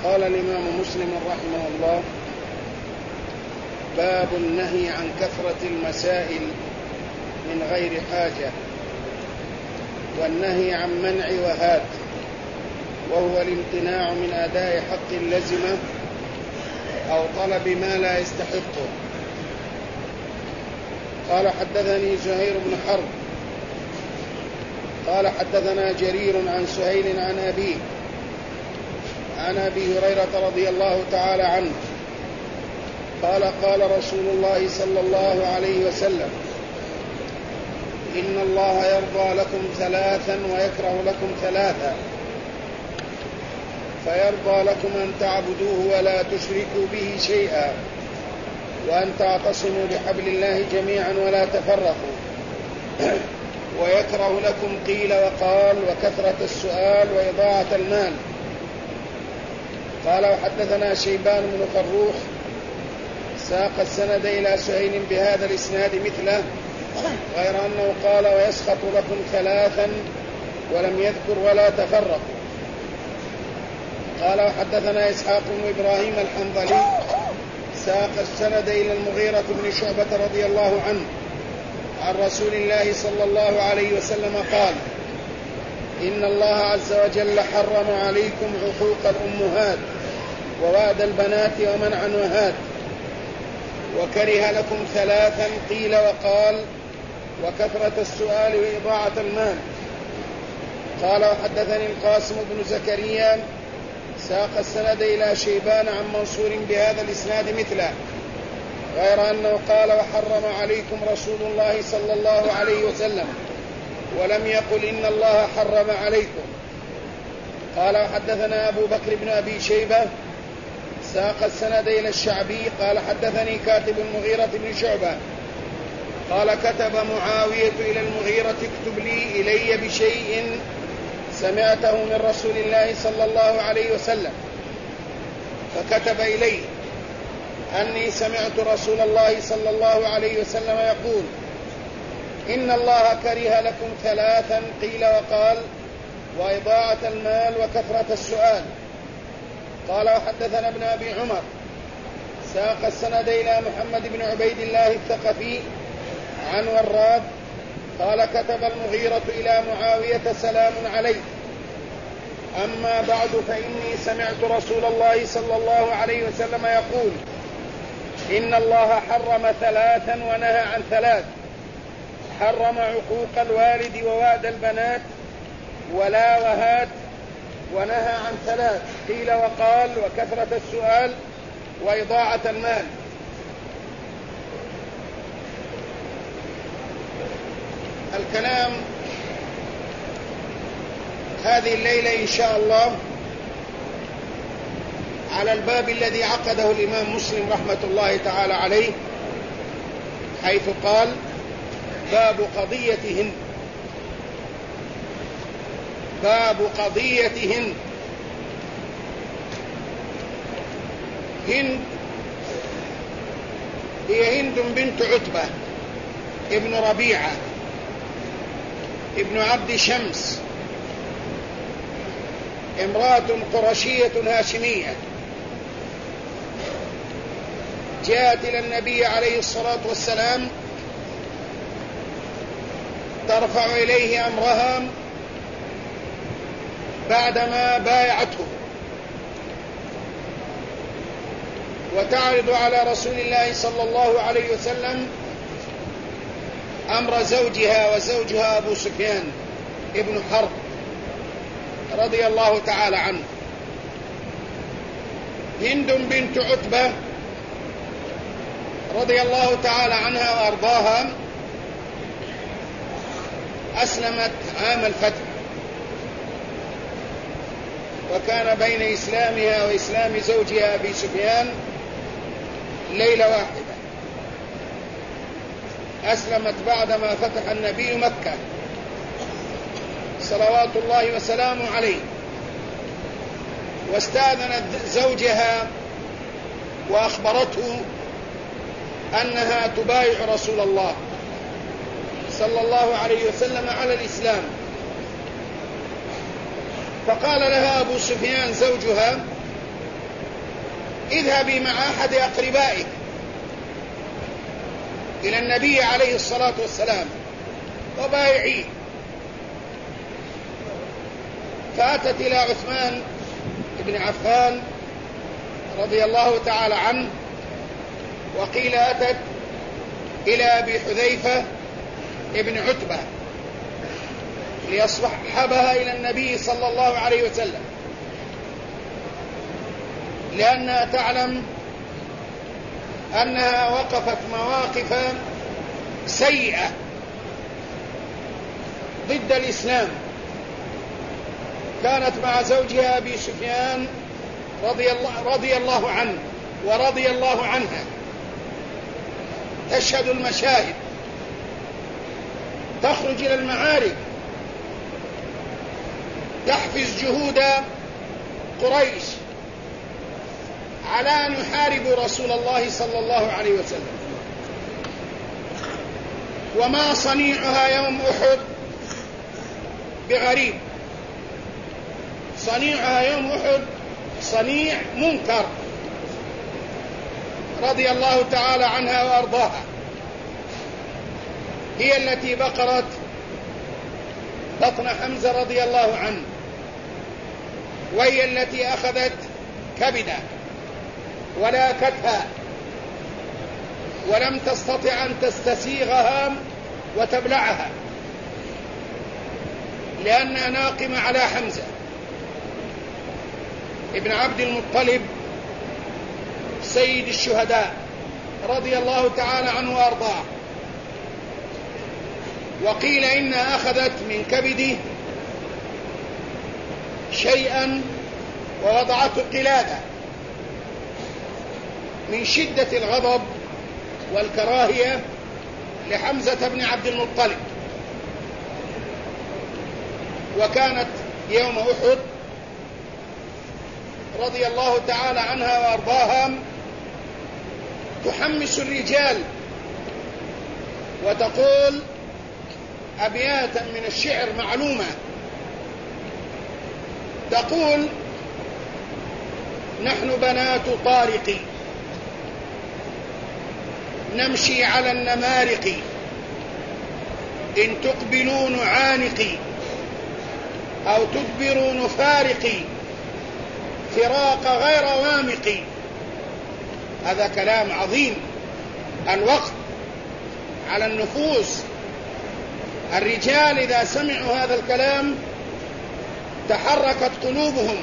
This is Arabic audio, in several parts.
قال الإمام مسلم رحمه الله: باب النهي عن كثرة المسائل من غير حاجة، والنهي عن منع وهات، وهو الامتناع من أداء حق لزمه أو طلب ما لا يستحقه. قال: حدثني زهير بن حرب قال: حدثنا جرير عن سهيل عن أبيه عن أبي هريرة رضي الله تعالى عنه قال: قال رسول الله صلى الله عليه وسلم: إن الله يرضى لكم ثلاثا ويكره لكم ثلاثا، فيرضى لكم أن تعبدوه ولا تشركوا به شيئا، وأن تعتصموا بحبل الله جميعا ولا تفرقوا، ويكره لكم قيل وقال وكثرة السؤال وإضاعة المال. قال: وحدثنا شيبان بن فروخ ساق السند إلى سهيل بهذا الإسناد مثله، غير أنه قال: ويسخط لكم ثلاثا، ولم يذكر ولا تفرقوا. قال: وحدثنا إسحاق بن إبراهيم الحنظلي ساق السند إلى المغيرة بن شعبة رضي الله عنه عن رسول الله صلى الله عليه وسلم قال: إن الله عز وجل حرم عليكم عقوق الأمهات ووعد البنات ومنع وهات، وكره لكم ثلاثا قيل وقال وكثرة السؤال وإضاعة المال. قال: وحدثني القاسم بن زكريا ساق السند إلى شيبان عن منصور بهذا الإسناد مثله، غير أنه قال: وحرم عليكم رسول الله صلى الله عليه وسلم، ولم يقل إن الله حرم عليكم. قال: وحدثنا أبو بكر بن أبي شيبة ساق السند إلى الشعبي قال: حدثني كاتب المغيرة بن شعبة قال: كتب معاوية إلى المغيرة: اكتب لي إلي بشيء سمعته من رسول الله صلى الله عليه وسلم. فكتب إليه أني سمعت رسول الله صلى الله عليه وسلم يقول: إن الله كره لكم ثلاثا قيل وقال وإضاعة المال وكثرة السؤال. قال: وحدثنا ابن أبي عمر ساق السند إلى محمد بن عبيد الله الثقفي عن وراد قال: كتب المغيرة إلى معاوية: سلام عليك، أما بعد، فإني سمعت رسول الله صلى الله عليه وسلم يقول: إن الله حرم ثلاثا ونهى عن ثلاث، حرم عقوق الوالد ووعد البنات ولا وهات، ونهى عن ثلاث قيل وقال وكثرة السؤال وإضاعة المال. الكلام هذه الليلة إن شاء الله على الباب الذي عقده الإمام مسلم رحمة الله تعالى عليه، حيث قال: باب قضيتهن. باب قضيتهن. هند هي هند بنت عتبة ابن ربيعة ابن عبد شمس، امرأة قرشية هاشمية، جاءت إلى النبي عليه الصلاة والسلام ترفع إليه أمرها بعدما بايعته، وتعرض على رسول الله صلى الله عليه وسلم أمر زوجها، وزوجها أبو سفيان ابن حرب رضي الله تعالى عنه. هند بنت عتبة رضي الله تعالى عنها وأرضاها أسلمت عام الفتح، وكان بين إسلامها وإسلام زوجها أبي سفيان ليلة واحدة. أسلمت بعدما فتح النبي مكة صلوات الله وسلامه عليه، واستأذنت زوجها وأخبرته أنها تبايع رسول الله صلى الله عليه وسلم على الإسلام. فقال لها أبو سفيان زوجها: اذهبي مع أحد أقربائك إلى النبي عليه الصلاة والسلام وبايعيه. فأتت إلى عثمان بن عفان رضي الله تعالى عنه، وقيل أتت إلى أبي حذيفة ابن عتبة ليصحبها إلى النبي صلى الله عليه وسلم، لأنها تعلم أنها وقفت مواقف سيئة ضد الإسلام. كانت مع زوجها أبي سفيان رضي الله عنه ورضي الله عنها، تشهد المشاهد، تخرج إلى المعارك، تحفز جهود قريش على أن يحاربوا رسول الله صلى الله عليه وسلم. وما صنيعها يوم أحد بغريب، صنيعها يوم أحد صنيع منكر رضي الله تعالى عنها وأرضاها. هي التي بقرت بطن حمزة رضي الله عنه، وهي التي أخذت كبده ولاكتها ولم تستطع أن تستسيغها وتبلعها، لأنها ناقمة على حمزة ابن عبد المطلب سيد الشهداء رضي الله تعالى عنه وأرضاه. وقيل إنها أخذت من كبده شيئا ووضعته قلادة من شدة الغضب والكراهية لحمزة بن عبد المطلب. وكانت يوم أحد رضي الله تعالى عنها وأرضاها تحمس الرجال وتقول أبياتا من الشعر معلومة، تقول: نحن بنات طارق نمشي على النمارق، إن تقبلوا نعانق أو تدبروا نفارق، فراق غير وامق. هذا كلام عظيم، الوقت على النفوس. الرجال إذا سمعوا هذا الكلام تحركت قلوبهم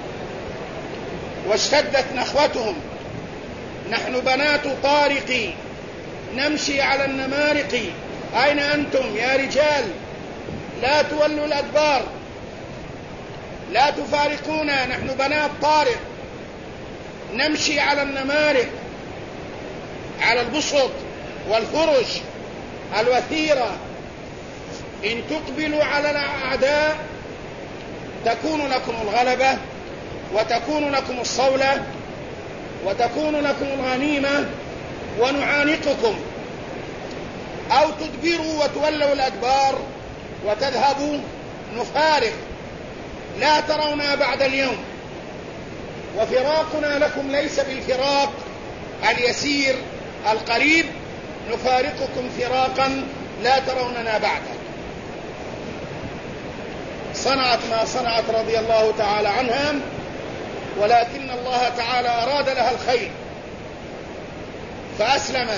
واشتدت نخوتهم. نحن بنات طارق نمشي على النمارق، أين أنتم يا رجال؟ لا تولوا الأدبار، لا تفارقونا، نحن بنات طارق نمشي على النمارق، على البسط والفرش الوثيرة. إن تقبلوا على الأعداء تكون لكم الغلبة وتكون لكم الصولة وتكون لكم الغنيمة ونعانقكم، أو تدبروا وتولوا الأدبار وتذهبوا نفارق، لا ترونا بعد اليوم. وفراقنا لكم ليس بالفراق اليسير القريب، نفارقكم فراقا لا تروننا بعده. صنعت ما صنعت رضي الله تعالى عنها، ولكن الله تعالى أراد لها الخير فأسلمت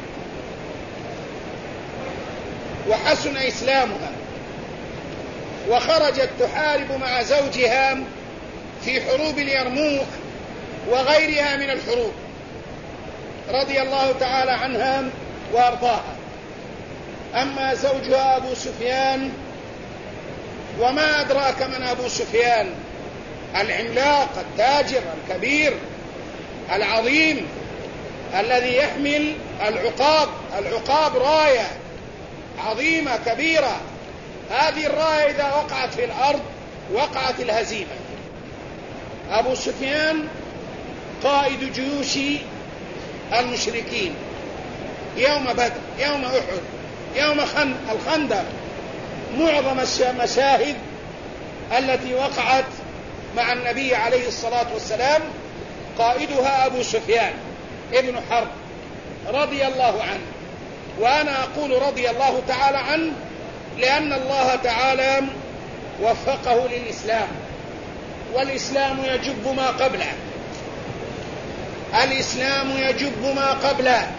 وحسن إسلامها، وخرجت تحارب مع زوجها في حروب اليرموك وغيرها من الحروب رضي الله تعالى عنها وأرضاها. أما زوجها أبو سفيان، وما أدراك من أبو سفيان، العملاق التاجر الكبير العظيم الذي يحمل العقاب راية عظيمة كبيرة. هذه الراية إذا وقعت في الأرض وقعت الهزيمة. أبو سفيان قائد جيوش المشركين يوم بدر، يوم أحد، يوم الخندق، معظم المشاهد التي وقعت مع النبي عليه الصلاة والسلام وقائدها أبو سفيان ابن حرب رضي الله عنه. وأنا أقول رضي الله تعالى عنه لأن الله تعالى وفقه للإسلام، والإسلام يجب ما قبله، الإسلام يجب ما قبله،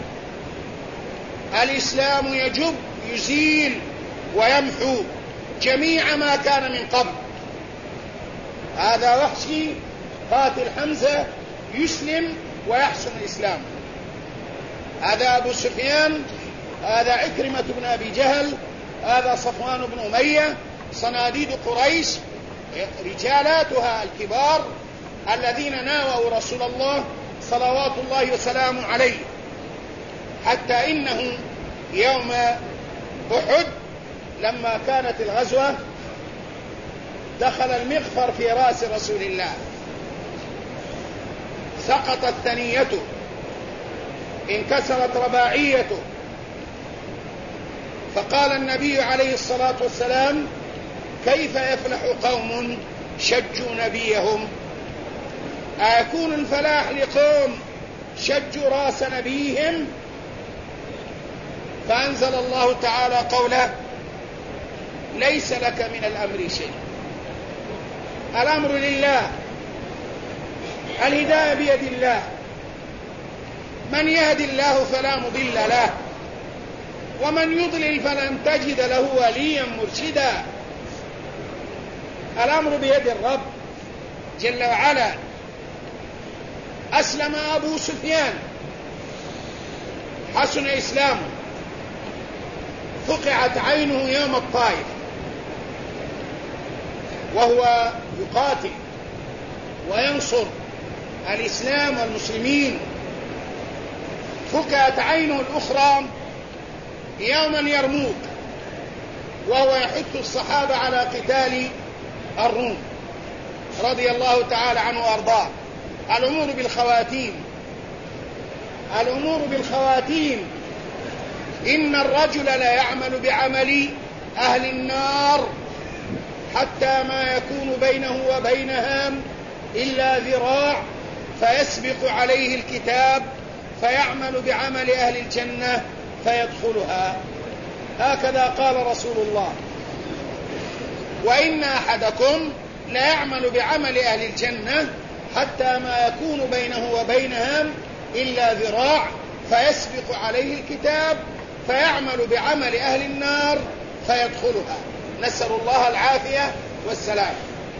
الإسلام يجب يزيل ويمحو جميع ما كان من قبل. هذا وحشي قاتل حمزة يسلم ويحسن الإسلام، هذا أبو سفيان، هذا عكرمة بن أبي جهل، هذا صفوان بن أمية، صناديد قريش، رجالاتها الكبار الذين ناووا رسول الله صلوات الله وسلامه عليه، حتى إنه يوم أحد لما كانت الغزوة دخل المغفر في رأس رسول الله، سقطت ثنيته، انكسرت رباعيته، فقال النبي عليه الصلاة والسلام: كيف يفلح قوم شجوا نبيهم؟ أيكون الفلاح لقوم شجوا رأس نبيهم؟ فأنزل الله تعالى قوله: ليس لك من الأمر شيء، الأمر لله، الهداية بيد الله، من يهدي الله فلا مضل له، ومن يضلل فلن تجد له وليا مرشدا. الأمر بيد الرب جل وعلا. أسلم أبو سفيان، حسن إسلامه، فقعت عينه يوم الطائف وهو يقاتل وينصر الإسلام والمسلمين، فقعت عينه الأخرى يوم اليرموك وهو يحث الصحابة على قتال الروم رضي الله تعالى عنه وأرضاه. الأمور بالخواتيم، الأمور بالخواتيم. إن الرجل لا يعمل بعمل أهل النار حتى ما يكون بينه وبينها إلا ذراع فيسبق عليه الكتاب فيعمل بعمل أهل الجنة فيدخلها. هكذا قال رسول الله: وإن أحدكم لا يعمل بعمل أهل الجنة حتى ما يكون بينه وبينها إلا ذراع فيسبق عليه الكتاب فيعمل بعمل أهل النار فيدخلها. نسأل الله العافية والسلام.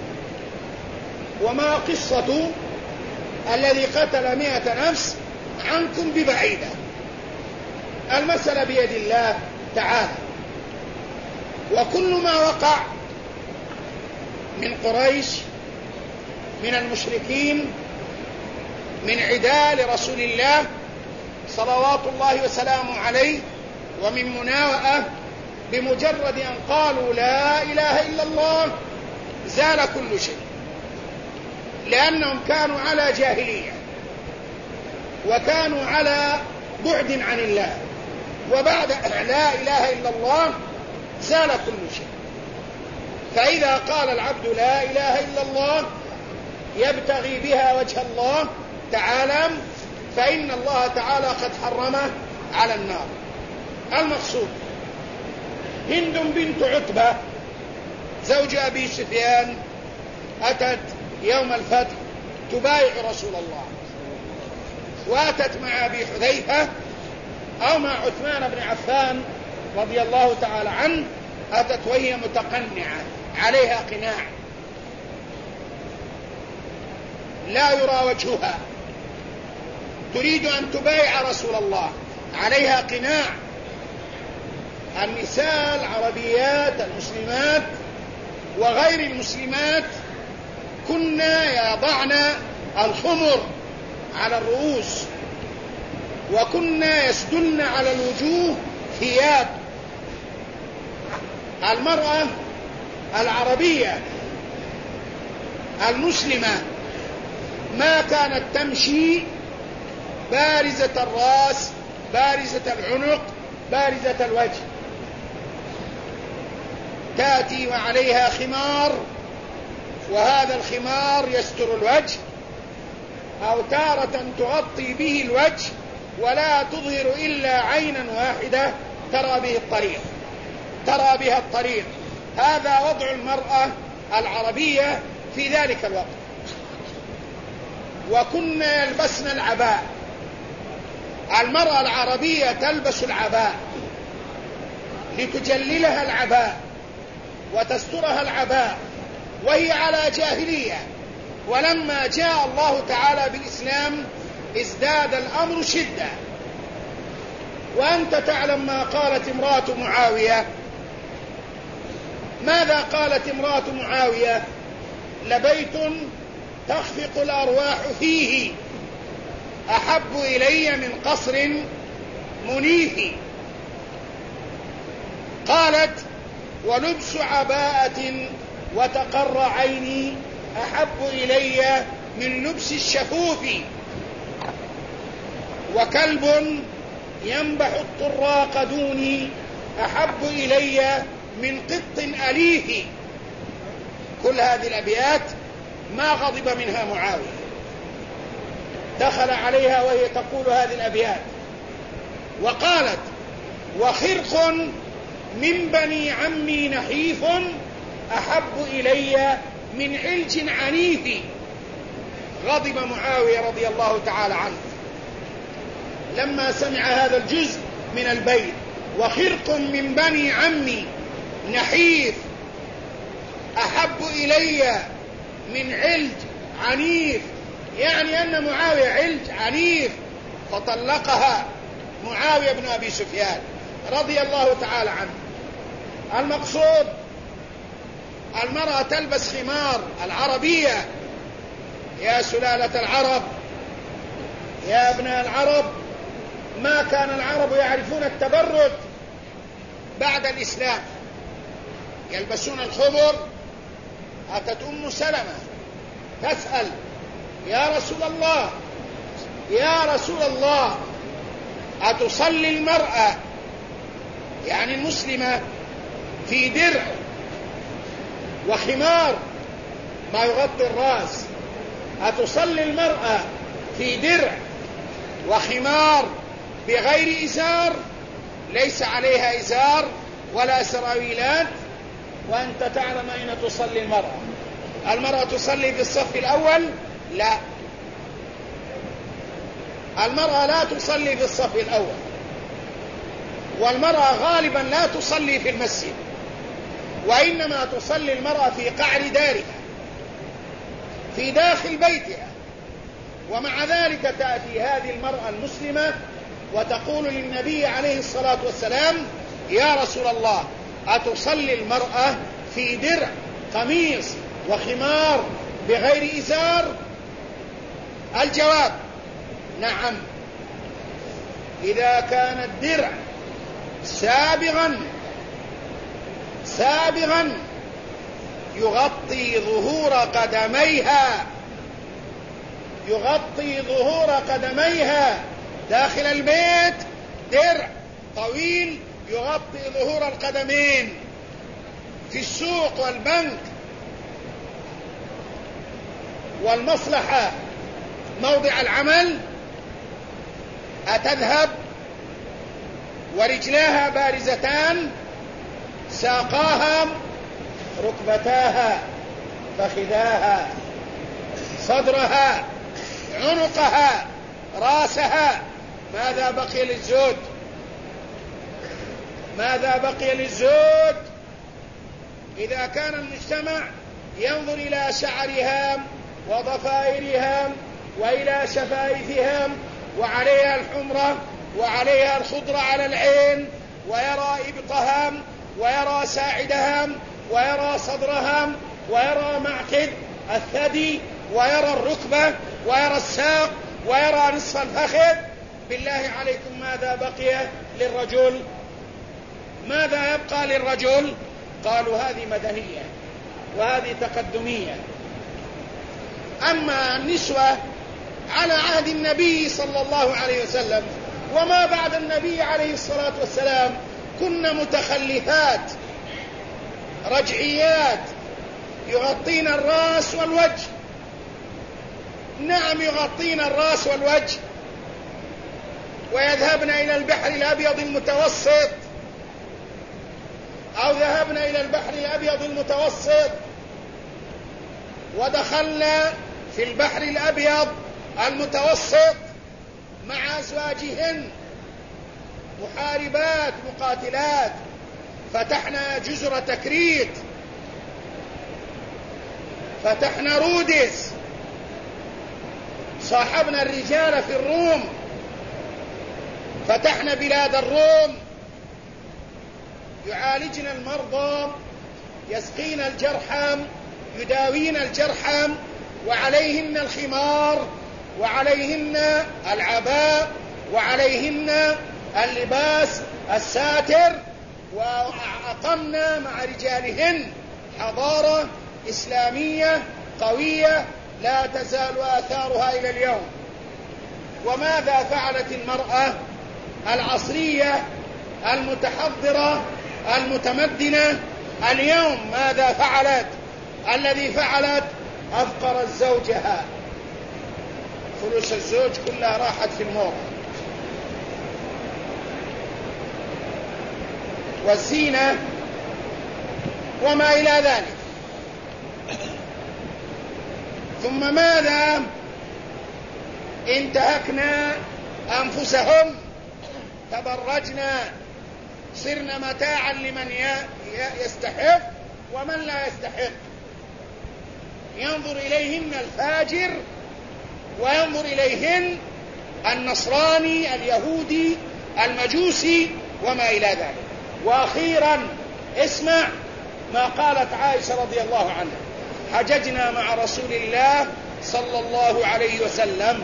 وما قصة الذي قتل 100 نفس عنكم ببعيدة، المسألة بيد الله تعالى. وكل ما وقع من قريش، من المشركين، من عداء لرسول الله صلوات الله وسلامه عليه، ومن مناوئة، بمجرد أن قالوا لا إله إلا الله زال كل شيء، لأنهم كانوا على جاهلية وكانوا على بعد عن الله، وبعد لا إله إلا الله زال كل شيء. فإذا قال العبد لا إله إلا الله يبتغي بها وجه الله تعالى فإن الله تعالى قد حرمه على النار. المقصود: هند بنت عتبة زوج أبي سفيان أتت يوم الفتح تبايع رسول الله، وأتت مع أبي حذيفة أو مع عثمان بن عفان رضي الله تعالى عنه، أتت وهي متقنعة عليها قناع لا يرى وجهها، تريد أن تبايع رسول الله، عليها قناع. النساء العربيات المسلمات وغير المسلمات كنا يضعن الخمر على الرؤوس، وكنا يسدلن على الوجوه ثياب. المرأة العربية المسلمة ما كانت تمشي بارزة الرأس، بارزة العنق، بارزة الوجه، تأتي وعليها خمار، وهذا الخمار يستر الوجه أو تارة تغطي به الوجه ولا تظهر إلا عينا واحدة ترى بها الطريق. هذا وضع المرأة العربية في ذلك الوقت. وكنا يلبسن العباء. المرأة العربية تلبس العباء لتجللها العباء وتسترها العباء، وهي على جاهلية. ولما جاء الله تعالى بالإسلام ازداد الأمر شدة. وأنت تعلم ما قالت امرأة معاوية. ماذا قالت امرأة معاوية؟ لبيت تخفق الأرواح فيه أحب إلي من قصر منيف. قالت ولبس عباءة وتقر عيني أحب إلي من لبس الشفوف. وكلب ينبح الطراق دوني أحب إلي من قط أليف. كل هذه الأبيات ما غضب منها معاوية. دخل عليها وهي تقول هذه الأبيات وقالت وخرق من بني عمي نحيف أحب إلي من علج عنيف. غضب معاوية رضي الله تعالى عنه لما سمع هذا الجزء من البيت، وخرق من بني عمي نحيف أحب إلي من علج عنيف، يعني أن معاوية علج عنيف، فطلقها معاوية بن أبي سفيان رضي الله تعالى عنه. المقصود المرأة تلبس خمار العربية. يا سلالة العرب، يا ابناء العرب، ما كان العرب يعرفون التبرج بعد الإسلام، يلبسون الخمر. أتت أم سلمة تسأل يا رسول الله أتصلي المرأة يعني المسلمة في درع وخمار ما يغطي الرأس، أتصلي المرأة في درع وخمار بغير إزار، ليس عليها إزار ولا سراويلات، وأنت تعلم أين تصلي المرأة تصلي في الصف الأول؟ لا، المرأة لا تصلي في الصف الأول، والمرأة غالبا لا تصلي في المسجد، وإنما تصلي المرأة في قعر دارها في داخل بيتها. ومع ذلك تأتي هذه المرأة المسلمة وتقول للنبي عليه الصلاة والسلام يا رسول الله أتصلي المرأة في درع قميص وخمار بغير إزار؟ الجواب نعم، إذا كان الدرع سابغا يغطي ظهور قدميها داخل البيت، درع طويل يغطي ظهور القدمين. في السوق والبنك والمصلحة موضع العمل أتذهب ورجلاها بارزتان، ساقاها، ركبتاها، فخذاها، صدرها، عنقها، راسها، ماذا بقي للزوج؟ إذا كان المجتمع ينظر إلى شعرها وضفائرها وإلى شفائفها وعليها الحمرة وعليها الخضرة على العين، ويرى إبطها ويرى ساعدها ويرى صدرها ويرى معقد الثدي ويرى الركبة ويرى الساق ويرى نصف الفخذ، بالله عليكم ماذا بقي للرجل؟ ماذا يبقى للرجل؟ قالوا هذه مدنية وهذه تقدمية. أما النسوة على عهد النبي صلى الله عليه وسلم وما بعد النبي عليه الصلاة والسلام كن متخلفات رجعيات يغطين الرأس والوجه، نعم يغطين الرأس والوجه، ويذهبن إلى البحر الأبيض المتوسط، أو ذهبنا إلى البحر الأبيض المتوسط ودخلنا في البحر الأبيض المتوسط مع أزواجهن محاربات مقاتلات، فتحنا جزر تكريت، فتحنا رودس، صاحبنا الرجال في الروم، فتحنا بلاد الروم، يعالجن المرضى، يسقين الجرحى، يداوين الجرحى، وعليهن الخمار، وعليهن العباء، وعليهن اللباس الساتر، وأقمنا مع رجالهن حضارة إسلامية قوية لا تزال آثارها إلى اليوم. وماذا فعلت المرأة العصرية المتحضرة المتمدنة اليوم؟ ماذا فعلت؟ الذي فعلت أفقرت زوجها، فلوس الزوج كلها راحت في الموت والزينة وما إلى ذلك. ثم ماذا؟ انتهكنا أنفسهم، تبرجنا، صرنا متاعا لمن يستحق ومن لا يستحق. ينظر إليهن الفاجر، وينظر إليهن النصراني اليهودي المجوسي وما إلى ذلك. وأخيرا اسمع ما قالت عائشة رضي الله عنها: حججنا مع رسول الله صلى الله عليه وسلم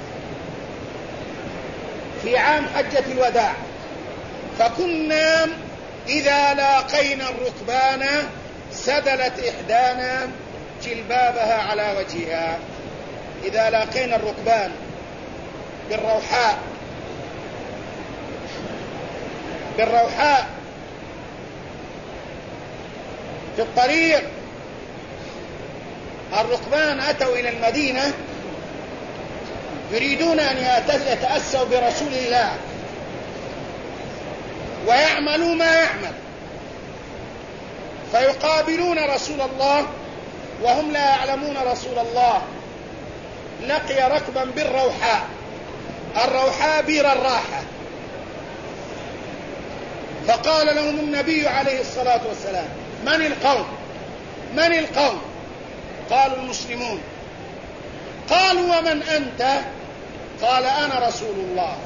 في عام حجة الوداع، فكنا إذا لاقينا الركبان سدلت إحدانا جلبابها على وجهها. إذا لاقينا الركبان بالروحاء في الطريق، الركبان أتوا إلى المدينة يريدون أن يتأسوا برسول الله ويعملوا ما يعمل، فيقابلون رسول الله وهم لا يعلمون رسول الله. لقي ركبا بالروحاء، الروحاء بير الراحة، فقال لهم النبي عليه الصلاة والسلام: من القوم؟ من القوم؟ قالوا: المسلمون. قالوا: ومن أنت؟ قال: أنا رسول الله.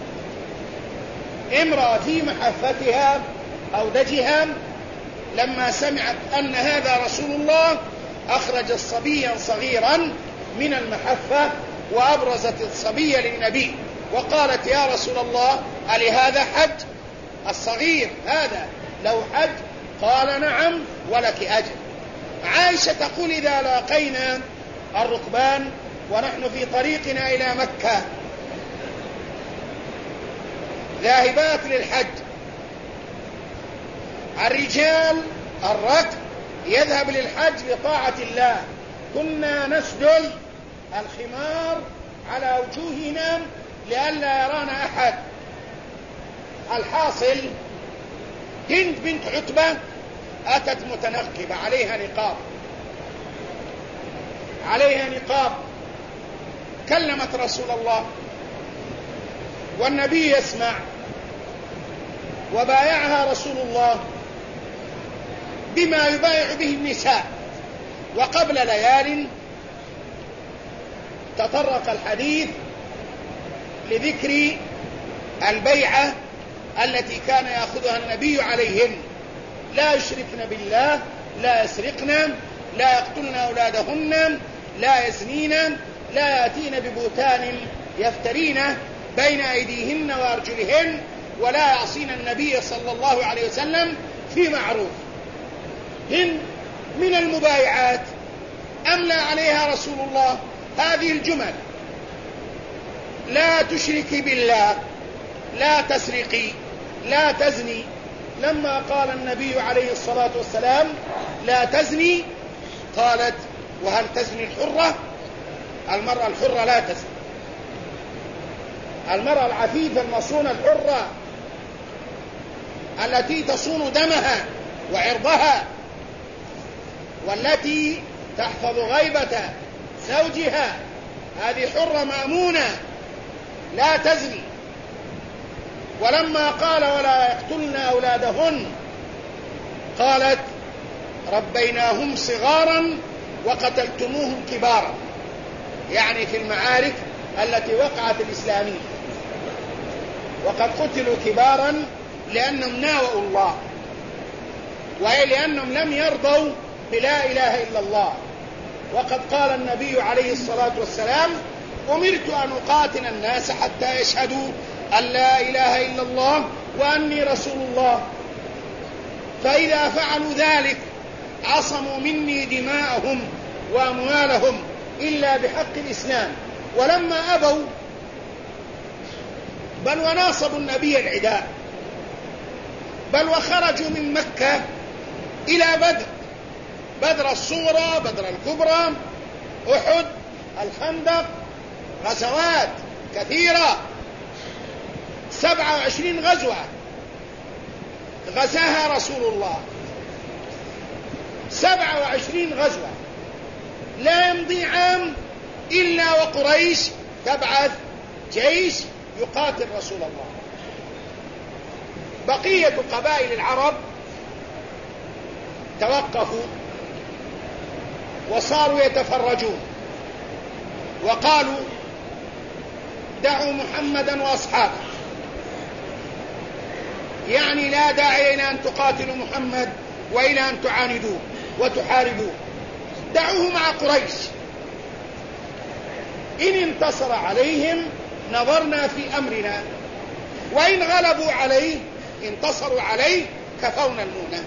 امرأة في محفتها أو دجها لما سمعت أن هذا رسول الله أخرجت صبيا صغيرا من المحفة وأبرزت الصبي للنبي وقالت: يا رسول الله، ألهذا حج؟ الصغير هذا له حج؟ قال: نعم ولك أجر. عائشة تقول: إذا لاقينا الركبان ونحن في طريقنا إلى مكة ذاهبات للحج، الرجال الركب يذهب للحج لطاعة الله، كنا نسدل الخمار على وجوهنا لئلا يرانا أحد. الحاصل هند بنت عتبة أتت متنقبة، عليها نقاب، كلمت رسول الله والنبي يسمع، وبايعها رسول الله بما يبايع به النساء. وقبل ليال تطرق الحديث لذكر البيعة التي كان يأخذها النبي عليهن: لا يشركن بالله، لا يسرقن، لا يقتلن أولادهن، لا يزنين، لا يأتين ببهتان يفترينه بين أيديهن وأرجلهن، ولا يعصين النبي صلى الله عليه وسلم في معروف. هن من المبايعات أملى عليها رسول الله هذه الجمل: لا تشركي بالله، لا تسرقي، لا تزني. لما قال النبي عليه الصلاة والسلام: لا تزني، قالت: وهل تزني الحرة؟ المرأة الحرة لا تزني. المرأة العفيفة المصونة الحرة التي تصون دمها وعرضها والتي تحفظ غيبة زوجها، هذه حرة مأمونة لا تزني. ولما قال ولا يقتلن أولادهن قالت ربيناهم صغارا وقتلتموهم كبارا، يعني في المعارك التي وقعت الإسلامية، وقد قتلوا كبارا لأنهم ناوأوا الله ولأنهم لم يرضوا بلا إله إلا الله. وقد قال النبي عليه الصلاة والسلام أمرت أن أقاتل الناس حتى يشهدوا أن لا إله إلا الله وأني رسول الله، فإذا فعلوا ذلك عصموا مني دماءهم وأموالهم إلا بحق الإسلام. ولما أبوا بل وناصبوا النبي العداء، بل وخرجوا من مكة إلى بدر الصغرى، بدر الكبرى، أحد، الخندق، غزوات كثيرة، 27 غزوة غزاها رسول الله، 27 غزوة. لا يمضي عام إلا وقريش تبعث جيش يقاتل رسول الله. بقية قبائل العرب توقفوا وصاروا يتفرجون وقالوا دعوا محمدا وأصحابه، يعني لا داعي إلى أن تقاتلوا محمد وإلى أن تعاندوه وتحاربوه، دعوه مع قريش، إن انتصر عليهم نظرنا في أمرنا، وإن غلبوا عليه انتصروا عليه كفونا المونة.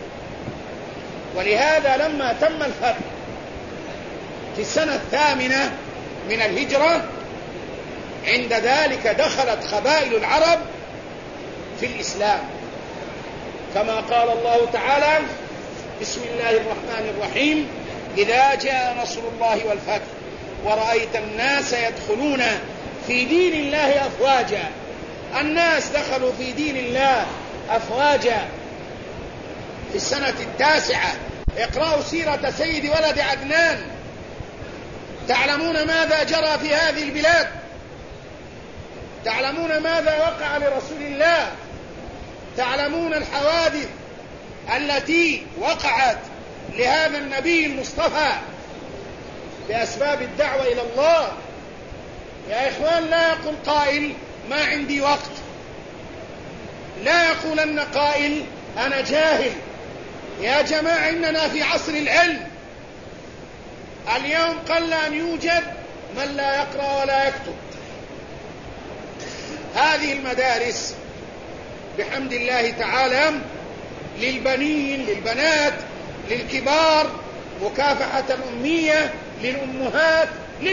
ولهذا لما تم الفتح في السنة 8 من الهجرة، عند ذلك دخلت قبائل العرب في الإسلام، كما قال الله تعالى بسم الله الرحمن الرحيم إذا جاء نصر الله والفتح ورأيت الناس يدخلون في دين الله أفواجا. الناس دخلوا في دين الله أفواجا في السنة 9. اقرأوا سيرة سيد ولد عدنان تعلمون ماذا جرى في هذه البلاد، تعلمون ماذا وقع لرسول الله، تعلمون الحوادث التي وقعت لهذا النبي المصطفى بأسباب الدعوة إلى الله. يا إخوان، لا يقول قائل ما عندي وقت، لا يقولن قائل أنا جاهل. يا جماعة، إننا في عصر العلم. اليوم قل أن يوجد من لا يقرأ ولا يكتب. هذه المدارس بحمد الله تعالى للبنين، للبنات، للكبار، مكافحة الأمية، للأمهات.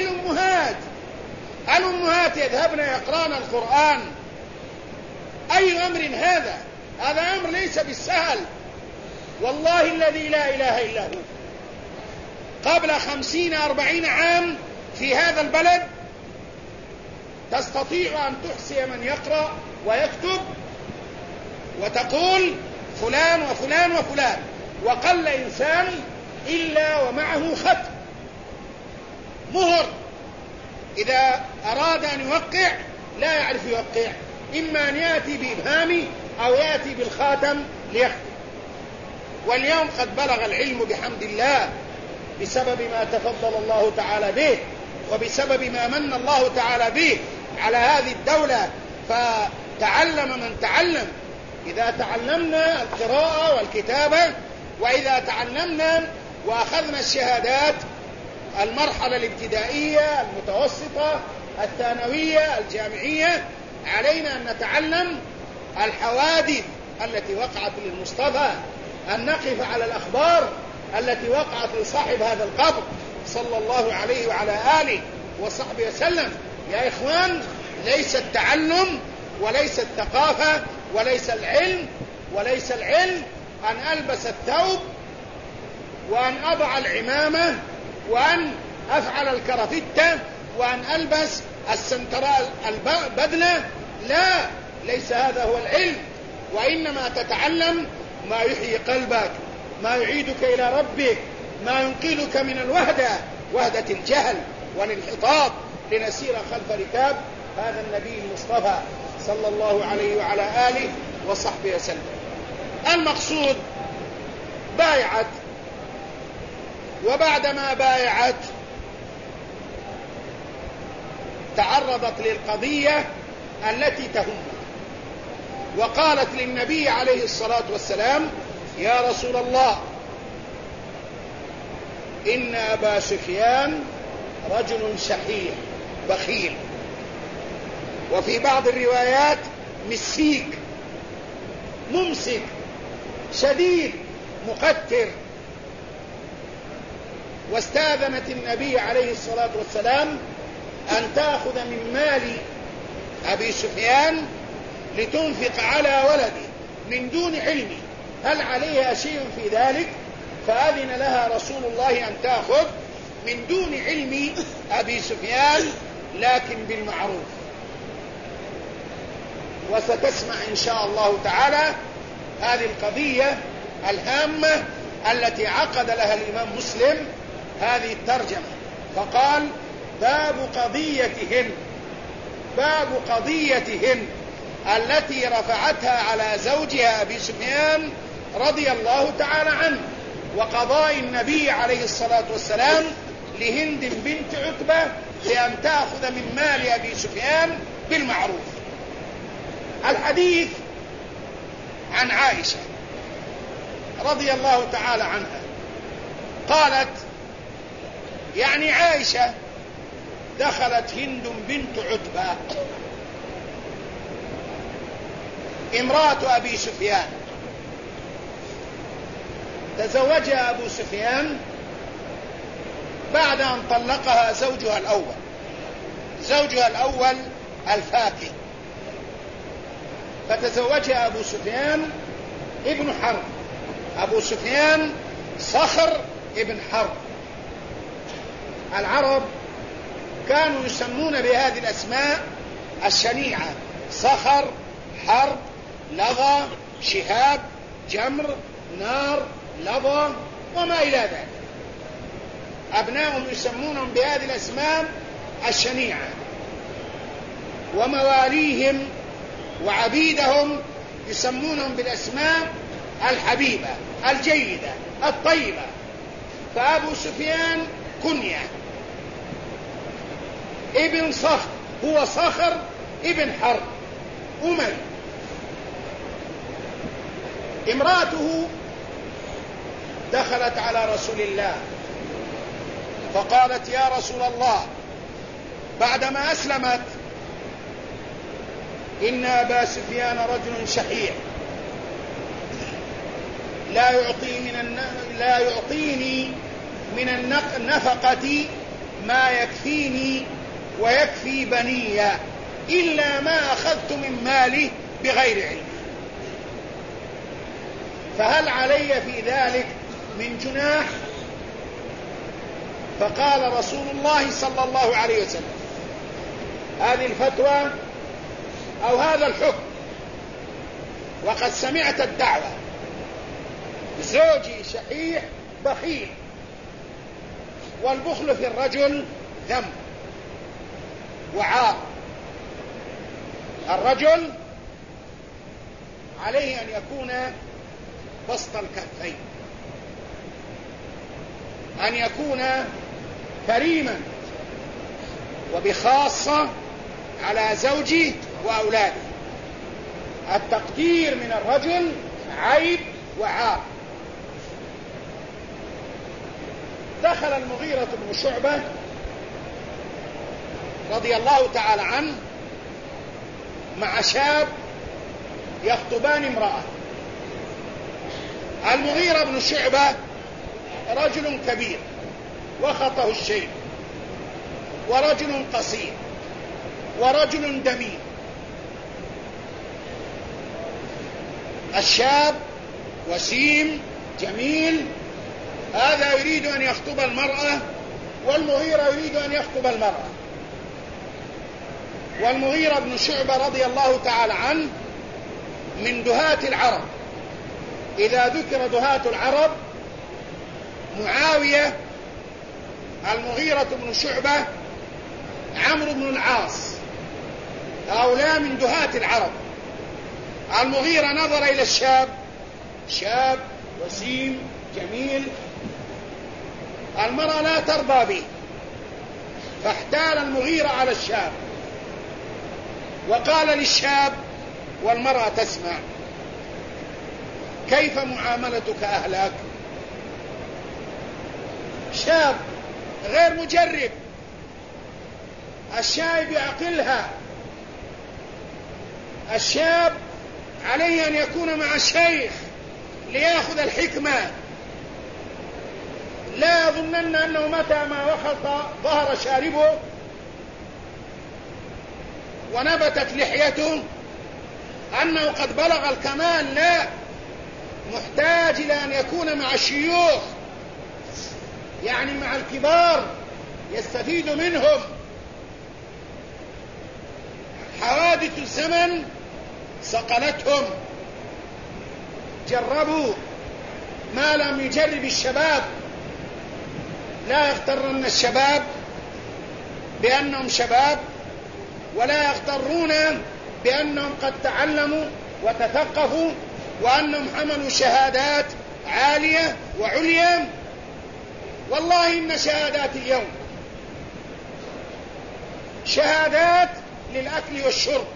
الأمهات يذهبن يقرأن القرآن. أي أمر هذا؟ هذا أمر ليس بالسهل، والله الذي لا إله إلا هو. قبل 50-40 عام في هذا البلد تستطيع أن تحصي من يقرأ ويكتب وتقول فلان وفلان وفلان، وقل إنسان إلا ومعه ختم مهر، إذا أراد أن يوقع لا يعرف يوقع، إما أن يأتي بإبهامه أو يأتي بالخاتم ليختم. واليوم قد بلغ العلم بحمد الله بسبب ما تفضل الله تعالى به، وبسبب ما من الله تعالى به على هذه الدولة، فتعلم من تعلم. إذا تعلمنا القراءة والكتابة، وإذا تعلمنا وأخذنا الشهادات، المرحلة الابتدائية، المتوسطة، الثانوية، الجامعية، علينا أن نتعلم الحوادث التي وقعت للمصطفى، أن نقف على الأخبار التي وقعت لصاحب هذا القبر صلى الله عليه وعلى آله وصحبه وسلم. يا إخوان، ليس التعلم وليس الثقافة وليس العلم أن ألبس الثوب وأن أضع العمامة وأن أفعل الكرافتة وأن ألبس السنتراء البدلة، لا، ليس هذا هو العلم، وإنما تتعلم ما يحيي قلبك، ما يعيدك إلى ربك، ما ينقذك من الوهدة، وهدة الجهل والانحطاط، لنسير خلف ركاب هذا النبي المصطفى صلى الله عليه وعلى آله وصحبه وسلم. المقصود بايعت، وبعدما بايعت تعرضت للقضية التي تهمها، وقالت للنبي عليه الصلاة والسلام: يا رسول الله، إن أبا سفيان رجل شحيح بخيل، وفي بعض الروايات مسيك ممسك شديد مقتر. واستاذنت النبي عليه الصلاة والسلام أن تأخذ من مال أبي سفيان لتنفق على ولده من دون علمه هل عليها شيء في ذلك، فأذن لها رسول الله أن تأخذ من دون علم أبي سفيان، لكن بالمعروف. وستسمع إن شاء الله تعالى هذه القضية الهامة التي عقد لها الإمام مسلم هذه الترجمة، فقال: باب قضيتهن التي رفعتها على زوجها أبي سفيان رضي الله تعالى عنه، وقضاء النبي عليه الصلاة والسلام لهند بنت عتبة لأن تأخذ من مال أبي سفيان بالمعروف. الحديث عن عائشة رضي الله تعالى عنها قالت، يعني عائشة دخلت هند بنت عتبة امرأة أبي سفيان، تزوجها أبو سفيان بعد أن طلقها زوجها الأول الفاكه، فتزوجها أبو سفيان ابن حرب، أبو سفيان صخر ابن حرب. العرب كانوا يسمون بهذه الأسماء الشنيعة: صخر، حرب، لظى، شهاب، جمر، نار، لظى، وما إلى ذلك. أبنائهم يسمونهم بهذه الأسماء الشنيعة، ومواليهم وعبيدهم يسمونهم بالأسماء الحبيبة الجيدة الطيبة. فأبو سفيان كنية ابن صخر، هو صخر ابن حرب أموي. امرأته دخلت على رسول الله فقالت: يا رسول الله، بعدما أسلمت، إن أبا سفيان رجل شحيح لا يعطيني من النفقة ما يكفيني ويكفي بني إلا ما أخذت من ماله بغير علم، فهل علي في ذلك من جناح؟ فقال رسول الله صلى الله عليه وسلم: هذه الفتوى أو هذا الحكم وقد سمعت الدعوة، زوجي شحيح بخيل، والبخل في الرجل ذنب وعار. الرجل عليه أن يكون بسط الكفين، أن يكون كريما، وبخاصة على زوجه وأولاده. التقدير من الرجل عيب وعار. دخل المغيرة بن شعبة رضي الله تعالى عنه مع شاب يخطبان امرأة. المغيرة بن شعبة رجل كبير وخطه الشيب، ورجل قصير، ورجل دميم. الشاب وسيم جميل، هذا يريد أن يخطب المرأة والمغيرة يريد أن يخطب المرأة. والمغيرة بن شعبة رضي الله تعالى عنه من دهاة العرب. إذا ذكر دهاة العرب معاوية، المغيرة بن شعبة، عمرو بن العاص، هؤلاء من دهاة العرب. المغيرة نظر إلى الشاب، شاب وسيم جميل، المرأة لا ترضى به، فاحتال المغيرة على الشاب وقال للشاب والمرأة تسمع: كيف معاملتك أهلك؟ شاب غير مجرب، الشايب يعقلها، الشاب عليه أن يكون مع الشيخ ليأخذ الحكمة، لا يظنن أنه متى ما وخط ظهر شاربه ونبتت لحيته أنه قد بلغ الكمال، لا، محتاج إلى أن يكون مع الشيوخ، يعني مع الكبار، يستفيد منهم. حوادث الزمن صقلتهم، جربوا ما لم يجرب الشباب. لا يغترن الشباب بأنهم شباب، ولا يغترون بأنهم قد تعلموا وتثقفوا وأنهم حملوا شهادات عالية وعليا. والله إن شهادات اليوم شهادات للأكل والشرب،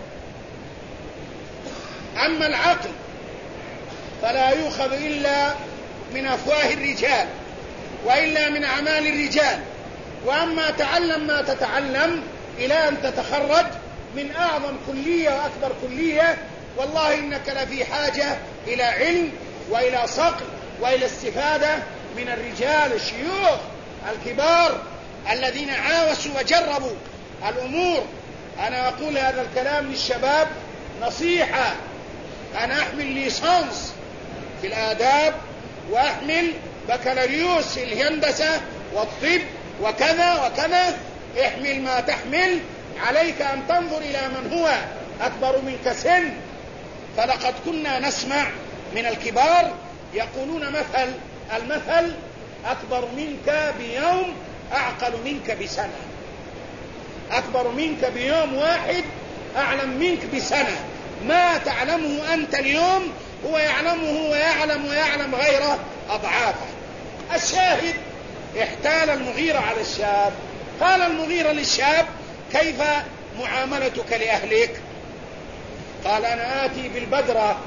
أما العقل فلا يؤخذ إلا من أفواه الرجال وإلا من أعمال الرجال. وأما تعلم ما تتعلم إلى أن تتخرج من أعظم كلية وأكبر كلية، والله إنك لفي حاجة إلى علم وإلى صقل وإلى استفادة من الرجال الشيوخ الكبار الذين عاوسوا وجربوا الأمور. أنا أقول هذا الكلام للشباب نصيحة. أنا أحمل ليسانس في الآداب وأحمل بكالوريوس في الهندسة والطب وكذا وكذا. احمل ما تحمل، عليك أن تنظر إلى من هو أكبر منك سن. فلقد كنا نسمع من الكبار يقولون المثل أكبر منك بيوم أعقل منك بسنة. أكبر منك بيوم واحد أعلم منك بسنة. ما تعلمه أنت اليوم هو يعلمه ويعلم غيره أضعافه. الشاهد: احتال المغيرة على الشاب. قال المغيرة للشاب: كيف معاملتك لأهلك؟ قال: أنا آتي بالبدرة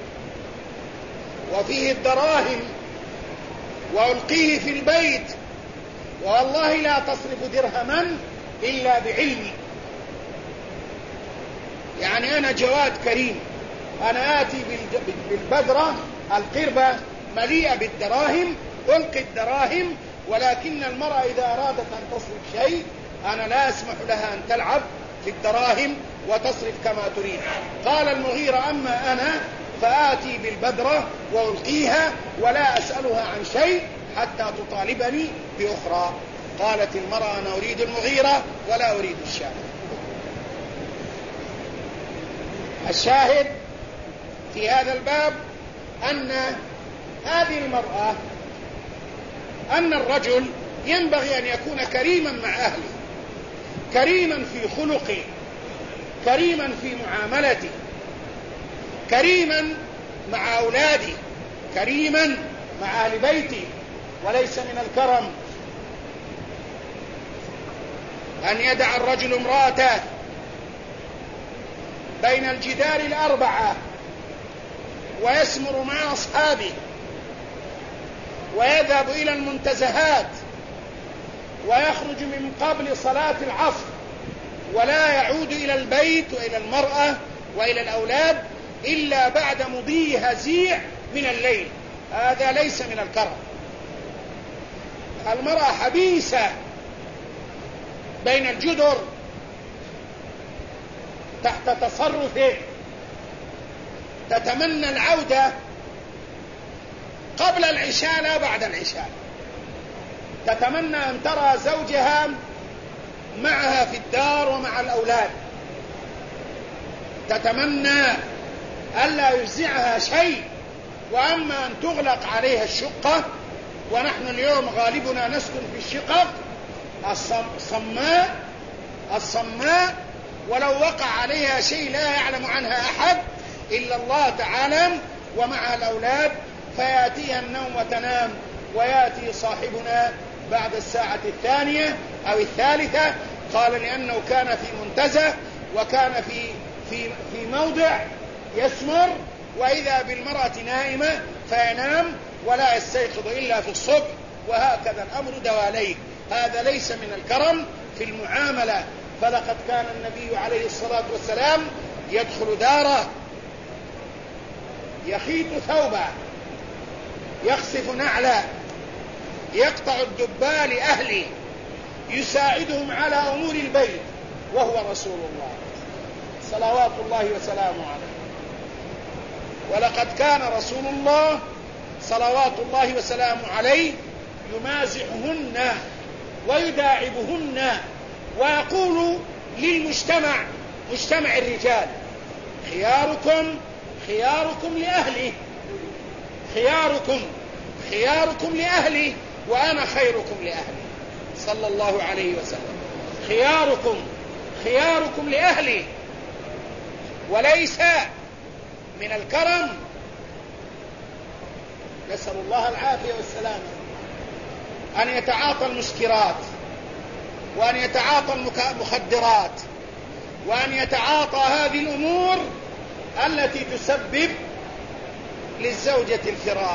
وفيه الدراهم وألقيه في البيت، والله لا تصرف درهما إلا بعلمي. يعني أنا جواد كريم، أنا آتي بالبدرة، القربة مليئة بالدراهم، ألقي الدراهم، ولكن المرأة إذا أرادت أن تصرف شيء أنا لا أسمح لها أن تلعب في الدراهم وتصرف كما تريد. قال المغيرة: أما أنا فآتي بالبدرة وألقيها ولا أسألها عن شيء حتى تطالبني بأخرى. قالت المرأة: أنا أريد المغيرة ولا أريد الشاب. الشاهد في هذا الباب أن هذه المرأة، أن الرجل ينبغي أن يكون كريما مع أهله، كريما في خلقه، كريما في معاملته، كريما مع أولاده، كريما مع أهل بيته. وليس من الكرم أن يدع الرجل امرأته بين الجدار الأربعة ويسمر مع أصحابه ويذهب إلى المنتزهات ويخرج من قبل صلاة العصر ولا يعود إلى البيت وإلى المرأة وإلى الأولاد إلا بعد مضي هزيع من الليل. هذا ليس من الكرم. المرأة حبيسة بين الجدر تحت تصرفه، تتمنى العودة قبل العشاء لا بعد العشاء. تتمنى أن ترى زوجها معها في الدار ومع الأولاد، تتمنى ألا يفزعها شيء، وأما أن تغلق عليها الشقة، ونحن اليوم غالبنا نسكن في الشقق الصماء ولو وقع عليها شيء لا يعلم عنها أحد إلا الله تعالى، ومع الأولاد، فيأتيها النوم وتنام، ويأتي صاحبنا بعد الساعة 2 أو 3. قال لأنه كان في منتزه، وكان في موضع يسمر، وإذا بالمرأة نائمة فينام ولا يستيقظ إلا في الصبح، وهكذا الأمر دواليك. هذا ليس من الكرم في المعاملة. فلقد كان النبي عليه الصلاة والسلام يدخل داره، يخيط ثوبا، يخسف نعلا، يقطع الدباء لأهله، يساعدهم على أمور البيت، وهو رسول الله صلوات الله وسلامه عليه. ولقد كان رسول الله صلوات الله وسلامه عليه يمازحهن ويداعبهن، ويقول للمجتمع، مجتمع الرجال: خياركم لأهله، خياركم لأهله، وأنا خيركم لأهلي، صلى الله عليه وسلم. خياركم لأهله. وليس من الكرم، نسأل الله العافية والسلامة، أن يتعاطى المسكرات، وأن يتعاطى المخدرات، وأن يتعاطى هذه الأمور التي تسبب للزوجة الفراق.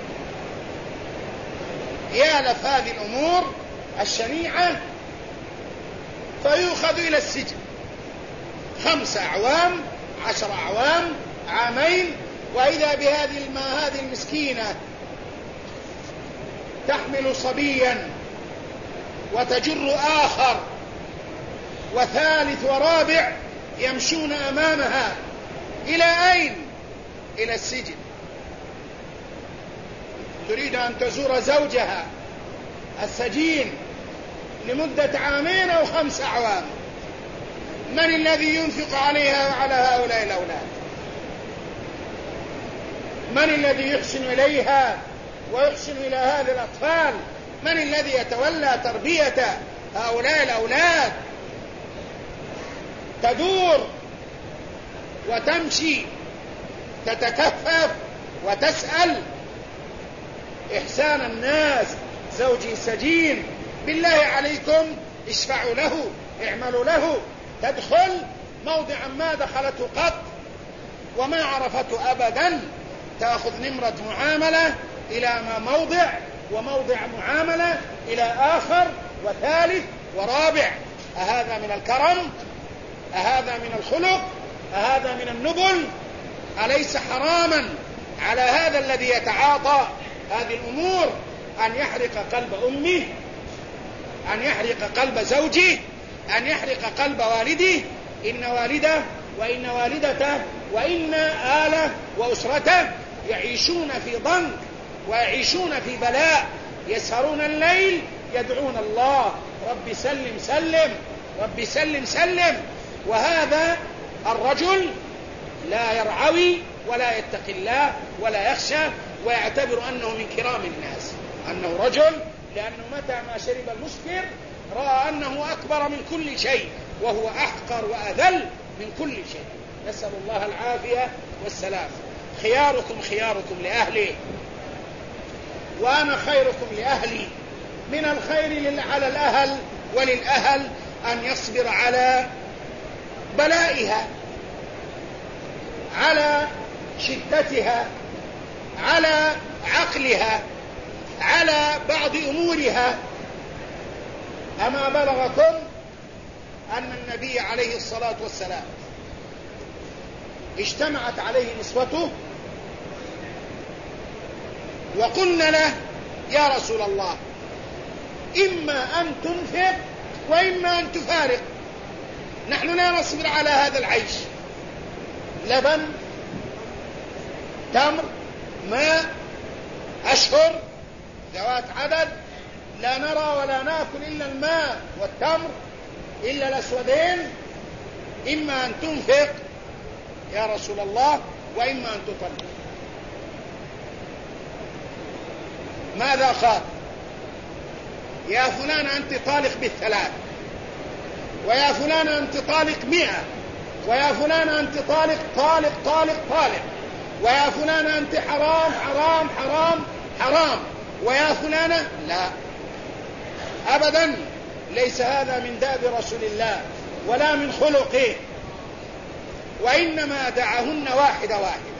يالف هذه الأمور الشنيعة، فيؤخذ إلى السجن 5 أعوام، 10 أعوام، عامين. وإذا هذه المسكينة تحمل صبيا وتجر آخر وثالث ورابع يمشون أمامها، إلى أين؟ إلى السجن. تريد أن تزور زوجها السجين لمدة 2 أو 5 أعوام. من الذي ينفق عليها وعلى هؤلاء الأولاد؟ من الذي يحسن إليها ويحسن إلى هذه الأطفال؟ من الذي يتولى تربية هؤلاء الأولاد؟ تدور وتمشي، تتكفف وتسأل. إحسان الناس، زوجي سجين، بالله عليكم اشفعوا له، اعملوا له. تدخل موضعا ما دخلته قط وما عرفته أبدا، تأخذ نمرة معاملة إلى موضع، وموضع معاملة إلى آخر وثالث ورابع. أهذا من الكرم؟ أهذا من الخلق؟ أهذا من النبل؟ أليس حراما على هذا الذي يتعاطى هذه الأمور أن يحرق قلب أمه، أن يحرق قلب زوجه، أن يحرق قلب والده؟ إن والده وإن والدته وإن آله وأسرته يعيشون في ضنك ويعيشون في بلاء، يسهرون الليل يدعون الله: رب سلم سلم، رب سلم سلم. وهذا الرجل لا يرعوي ولا يتقي الله ولا يخشى، ويعتبر أنه من كرام الناس، أنه رجل، لأنه متى ما شرب المسكر رأى أنه أكبر من كل شيء، وهو أحقر وأذل من كل شيء. نسأل الله العافية والسلام. خياركم لأهله، وأنا خيركم لأهلي. من الخير على الأهل وللأهل أن يصبر على بلائها، على شدتها، على عقلها، على بعض أمورها. أما بلغكم أن النبي عليه الصلاة والسلام اجتمعت عليه نسوته وقلنا له: يا رسول الله، إما أن تنفق وإما أن تفارق، نحن لا نصبر على هذا العيش. لبن، تمر، ماء، أشهر ذوات عدد، لا نرى ولا نأكل إلا الماء والتمر إلا الأسودين، إما أن تنفق يا رسول الله وإما أن تطلق. ماذا قال؟ يا فلان أنت طالق بالثلاث، ويا فلان أنت طالق 100، ويا فلان أنت طالق طالق طالق طالق، ويا فلان أنت حرام حرام حرام حرام، ويا فلانة لا أبدا، ليس هذا من داب رسول الله ولا من خلقه، وإنما دعاهن واحدة واحدة،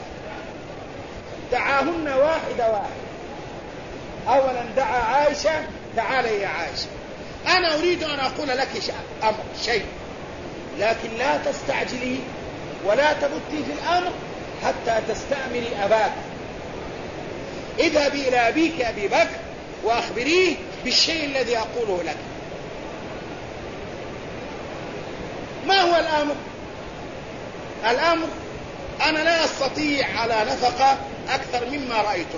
دعاهن واحدة واحدة. أولا دعا عائشة، تعالي يا عائشة أنا أريد أن أقول لك شيء، لكن لا تستعجلي ولا تبتي في الأمر حتى تستأمري أباك. اذهبي إلى أبيك أبي بكر وأخبريه بالشيء الذي أقوله لك. ما هو الأمر؟ الأمر أنا لا أستطيع على نفقة أكثر مما رأيتم،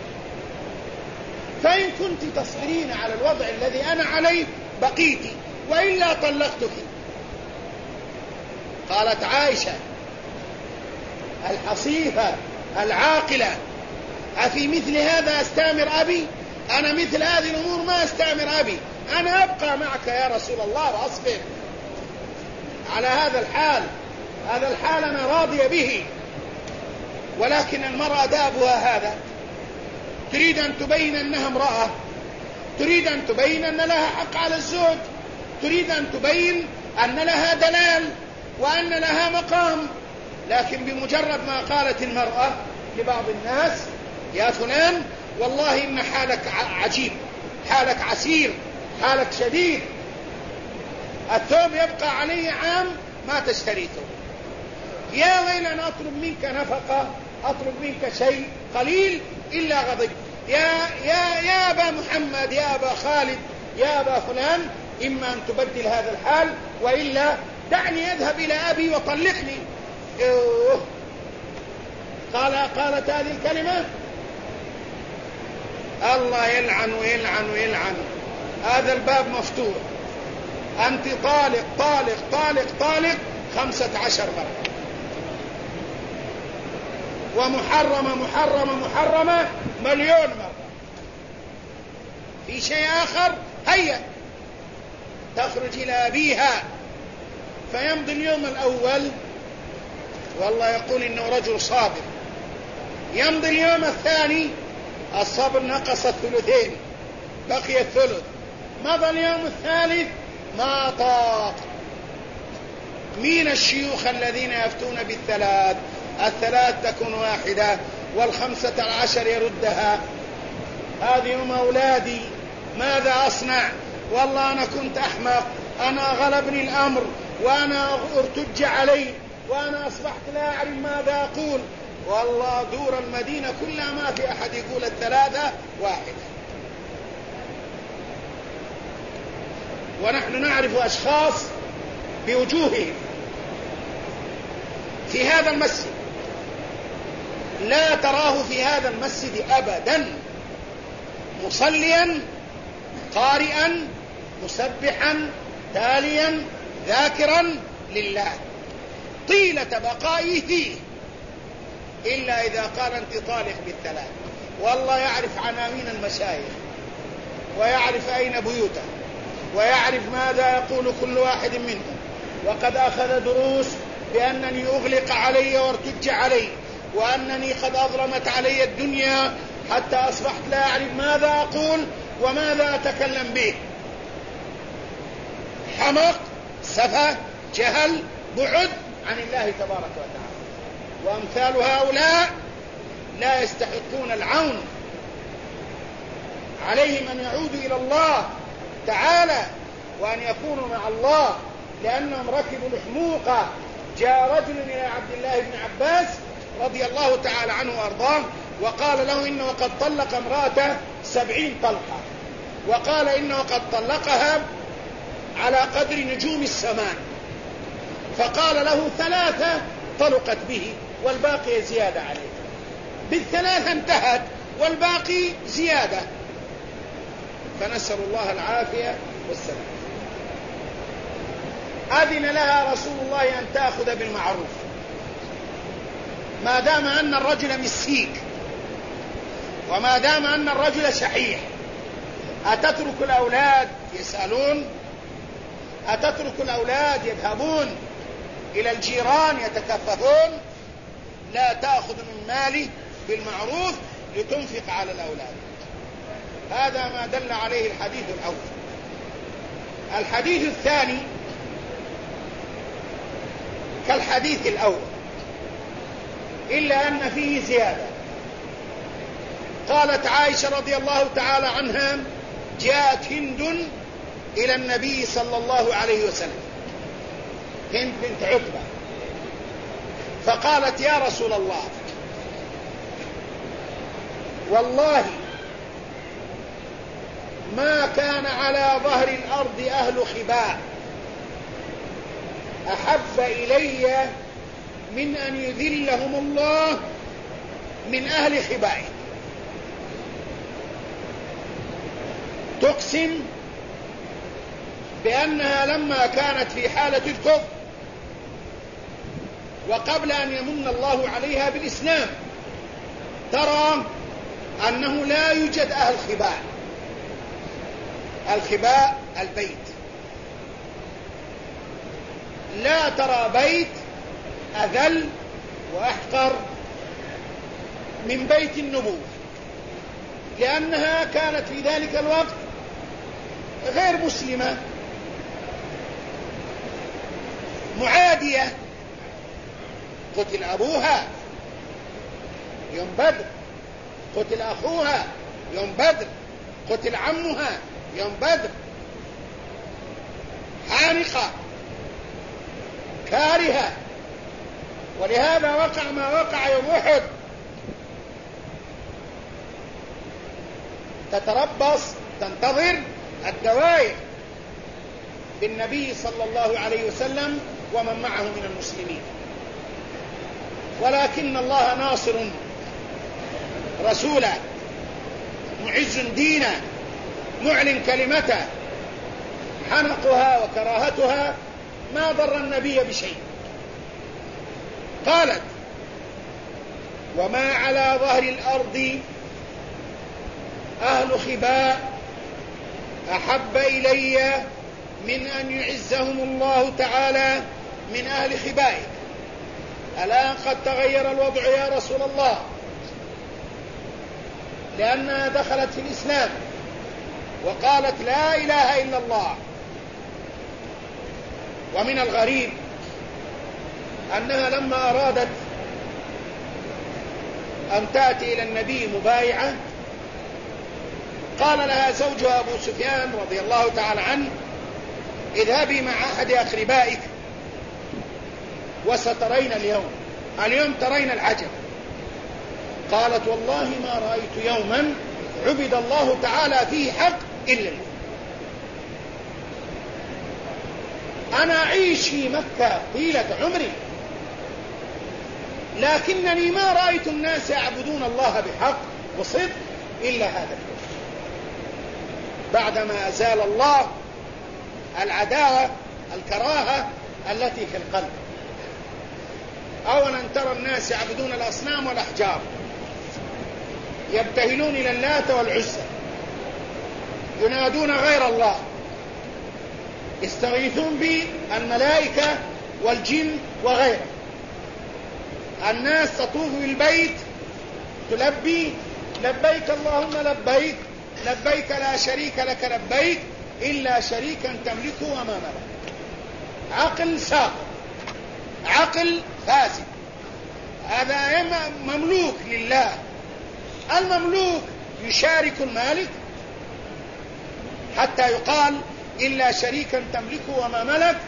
فإن كنت تصبرين على الوضع الذي أنا عليه بقيت، وإلا طلقتك. قالت عائشة الحصيفة العاقلة أفي مثل هذا أستأمر أبي؟ أنا مثل هذه الأمور ما أستأمر أبي، أنا أبقى معك يا رسول الله وأصبر على هذا الحال، هذا الحال أنا راضية به. ولكن المرأة دابها هذا، تريد أن تبين أنها امرأة، تريد أن تبين أن لها حق على الزوج، تريد أن تبين أن لها دلال وأن لها مقام. لكن بمجرد ما قالت المرأة لبعض الناس يا فلان والله إن حالك عجيب، حالك عسير، حالك شديد، الثوب يبقى علي عام ما تشتري ثوب، يا ويل أنا أطلب منك نفقة، أطلب منك شيء قليل إلا غضب. يا أبا محمد، يا أبا خالد، يا أبا فلان، إما أن تبدل هذا الحال وإلا دعني أذهب إلى أبي وطلقني. قالت هذه الكلمة، الله يلعن ويلعن ويلعن، هذا الباب مفتوح، أنت طالق طالق طالق طالق 15 مرة، ومحرمة محرمة محرمة 1,000,000 مرة. في شيء آخر؟ هيا تخرج إلى أبيها، فيمضي اليوم الأول والله يقول إنه رجل صابر، يمضي اليوم الثاني الصبر نقص 2/3 بقي 1/3، مضى اليوم الثالث ما طاق. مين الشيوخ الذين يفتون بالثلاث؟ الثلاث تكون واحدة وال15 يردها. هذه يوم أولادي ماذا أصنع؟ والله أنا كنت أحمق، أنا غلبني الأمر وأنا ارتج علي وأنا أصبحت لا أعرف ماذا أقول. والله دور المدينة كلها ما في أحد يقول الثلاثة واحدة. ونحن نعرف أشخاص بوجوههم في هذا المسجد لا تراه في هذا المسجد أبدا مصليا قارئا مسبحا تاليا ذاكرا لله طيلة بقائه فيه، إلا إذا قال أنت طالق بالثلاث. والله يعرف عناوين المشايخ ويعرف أين بيوته ويعرف ماذا يقول كل واحد منهم، وقد أخذ دروس بأنني أغلق علي وارتج علي، وأنني قد أظلمت علي الدنيا حتى أصبحت لا أعرف ماذا أقول وماذا أتكلم به. حمق، سفه، جهل، بعد عن الله تبارك وتعالى. وأمثال هؤلاء لا يستحقون العون، عليهم أن يعودوا إلى الله تعالى وأن يكونوا مع الله، لأنهم ركبوا الحموقة. جاء رجل إلى عبد الله بن عباس رضي الله تعالى عنه وأرضاه وقال له إنه قد طلق امرأته 70 طلقة، وقال إنه قد طلقها على قدر نجوم السماء، فقال له 3 طلقت به والباقي زيادة عليه، بال3 انتهت والباقي زيادة. فنسأل الله العافية والسلام. أذن لها رسول الله أن تأخذ بالمعروف ما دام أن الرجل مسيك وما دام أن الرجل شحيح. أتترك الأولاد يسألون؟ أتترك الأولاد يذهبون إلى الجيران يتكففون؟ لا تأخذ من ماله بالمعروف لتنفق على الأولاد. هذا ما دل عليه الحديث الأول. الحديث الثاني كالحديث الأول إلا أن فيه زيادة. قالت عائشة رضي الله تعالى عنها: جاءت هند إلى النبي صلى الله عليه وسلم، هند بنت عتبة، فقالت: يا رسول الله، والله ما كان على ظهر الأرض أهل خباء أحب إلي من أن يذلهم الله من أهل خبائه. تقسم بأنها لما كانت في حالة الكفر وقبل أن يمن الله عليها بالإسلام ترى أنه لا يوجد أهل خباء. الخباء البيت، لا ترى بيت أذل وأحقر من بيت النبوة، لأنها كانت في ذلك الوقت غير مسلمة، معادية. قتل أبوها يوم بدر، قتل أخوها يوم بدر، قتل عمها يوم بدر، حانقة كارهة، ولهذا وقع ما وقع يوم أحد. تتربص تنتظر الدوائر بالنبي صلى الله عليه وسلم ومن معه من المسلمين، ولكن الله ناصر رسوله، معز دينه، معلن كلمته. حنقها وكراهتها ما ضر النبي بشيء. قالت: وما على ظهر الأرض أهل خباء أحب إلي من أن يعزهم الله تعالى من أهل خبائك. الآن قد تغير الوضع يا رسول الله، لأنها دخلت في الإسلام وقالت لا إله إلا الله. ومن الغريب أنها لما أرادت أن تأتي إلى النبي مبايعة قال لها زوجها أبو سفيان رضي الله تعالى عنه: اذهبي مع أحد أقربائك وسترين اليوم ترين العجب. قالت: والله ما رأيت يوما عبد الله تعالى فيه حق إلا اليوم. أنا أعيش في مكة طيلة عمري، لكنني ما رأيت الناس يعبدون الله بحق وصدق إلا هذا اليوم، بعدما أزال الله العداوة الكراهة التي في القلب. أولا ترى الناس يعبدون الأصنام والأحجار، يبتهلون إلى اللات والعزى، ينادون غير الله، يستغيثون بالملائكة والجن وغيره. الناس تطوف بالبيت تلبي: لبيك اللهم لبيك، لبيك لا شريك لك لبيك إلا شريكا تملكه وما ملك. عقل ساقط، عقل فاسد. هذا مملوك لله. المملوك يشارك المالك حتى يقال إلا شريكا تملكه وما ملك،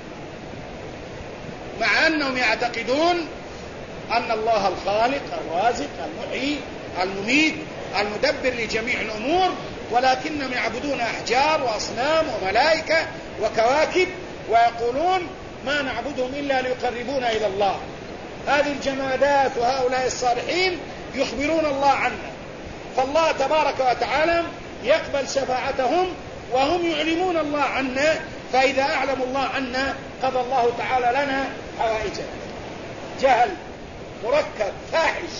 مع أنهم يعتقدون أن الله الخالق الرازق المحيي المميت المدبر لجميع الأمور، ولكنهم يعبدون أحجار وأصنام وملائكة وكواكب، ويقولون ما نعبدهم إلا ليقربونا إلى الله. هذه الجمادات وهؤلاء الصالحين يخبرون الله عنا. فالله تبارك وتعالى يقبل شفاعتهم وهم يعلمون الله عنا، فإذا أعلموا الله عنا قضى الله تعالى لنا حوائجنا. جهل مركب فاحش.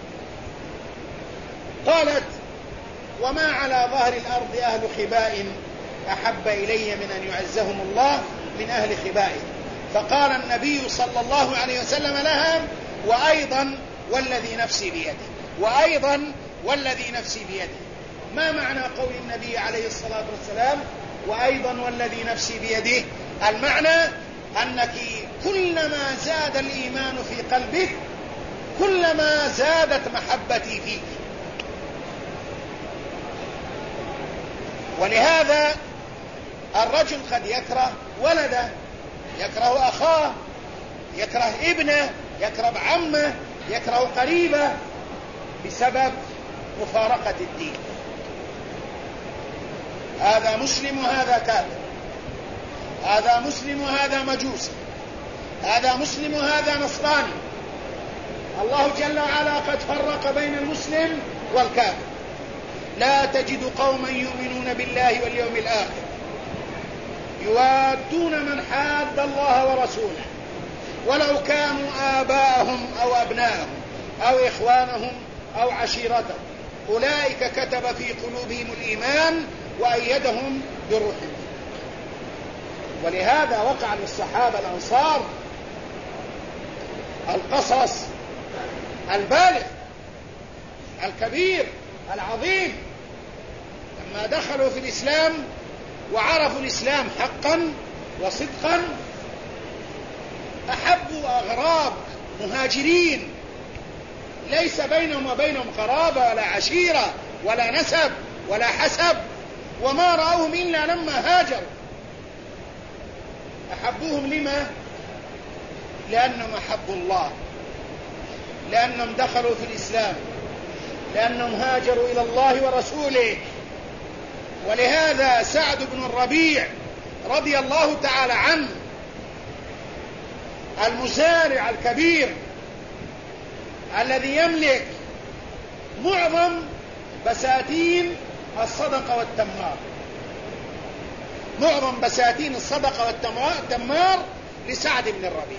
قالت: وما على ظهر الأرض أهل خباء أحب إلي من أن يعزهم الله من أهل خبائه. فقال النبي صلى الله عليه وسلم لها: وأيضا والذي نفسي بيده، وأيضا والذي نفسي بيده. ما معنى قول النبي عليه الصلاة والسلام وأيضا والذي نفسي بيده؟ المعنى أنك كلما زاد الإيمان في قلبك كلما زادت محبتي فيك. ولهذا الرجل قد يكره ولده، يكره أخاه، يكره ابنه، يكره عمه، يكره قريبه بسبب مفارقة الدين. هذا مسلم وهذا كافر، هذا مسلم وهذا مجوسي، هذا مسلم وهذا نصراني. الله جل وعلا قد فرق بين المسلم والكافر. لا تجد قوما يؤمنون بالله واليوم الآخر يوادون من حاد الله ورسوله ولو كانوا آباءهم أو أبناءهم أو إخوانهم أو عشيرتهم أولئك كتب في قلوبهم الإيمان وأيدهم بروح منه. ولهذا وقع للصحابة الأنصار القصص البالغ الكبير العظيم لما دخلوا في الإسلام وعرفوا الإسلام حقا وصدقا، أحبوا أغراب مهاجرين ليس بينهم وبينهم قرابة ولا عشيرة ولا نسب ولا حسب، وما رأوهم إلا لما هاجروا. أحبوهم لما؟ لأنهم أحبوا الله، لأنهم دخلوا في الإسلام، لأنهم هاجروا إلى الله ورسوله. ولهذا سعد بن الربيع رضي الله تعالى عنه المزارع الكبير الذي يملك معظم بساتين الصدقة والتمار، معظم بساتين الصدقة والتمار لسعد بن الربيع.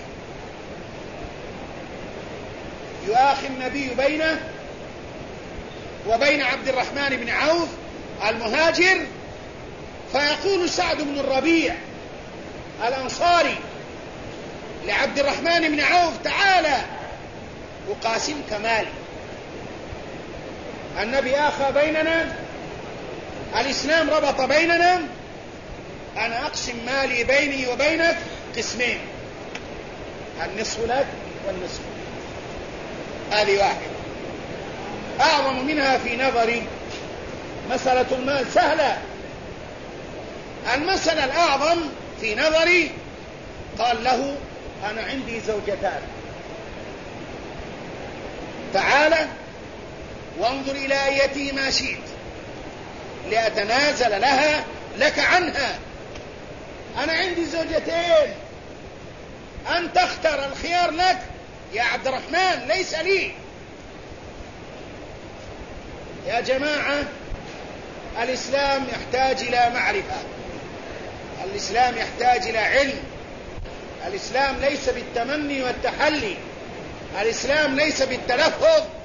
يؤاخي النبي بينه وبين عبد الرحمن بن عوف المهاجر، فيقول سعد بن الربيع الأنصاري لعبد الرحمن بن عوف: تعالى أقاسمك مالي. النبي آخى بيننا، الإسلام ربط بيننا، أنا أقسم مالي بيني وبينك قسمين، النصف لك والنصف. هذه واحدة. أعظم منها في نظري مسألة المال سهلة. المسألة الأعظم في نظري قال له: أنا عندي زوجتان، تعال وانظر إلى أيتي ما شئت لأتنازل لك عنها. أنا عندي زوجتين، أن تختار، الخيار لك يا عبد الرحمن ليس لي. يا جماعة، الإسلام يحتاج إلى معرفة، الإسلام يحتاج إلى علم. الإسلام ليس بالتمني والتحلي، الإسلام ليس بالتلفظ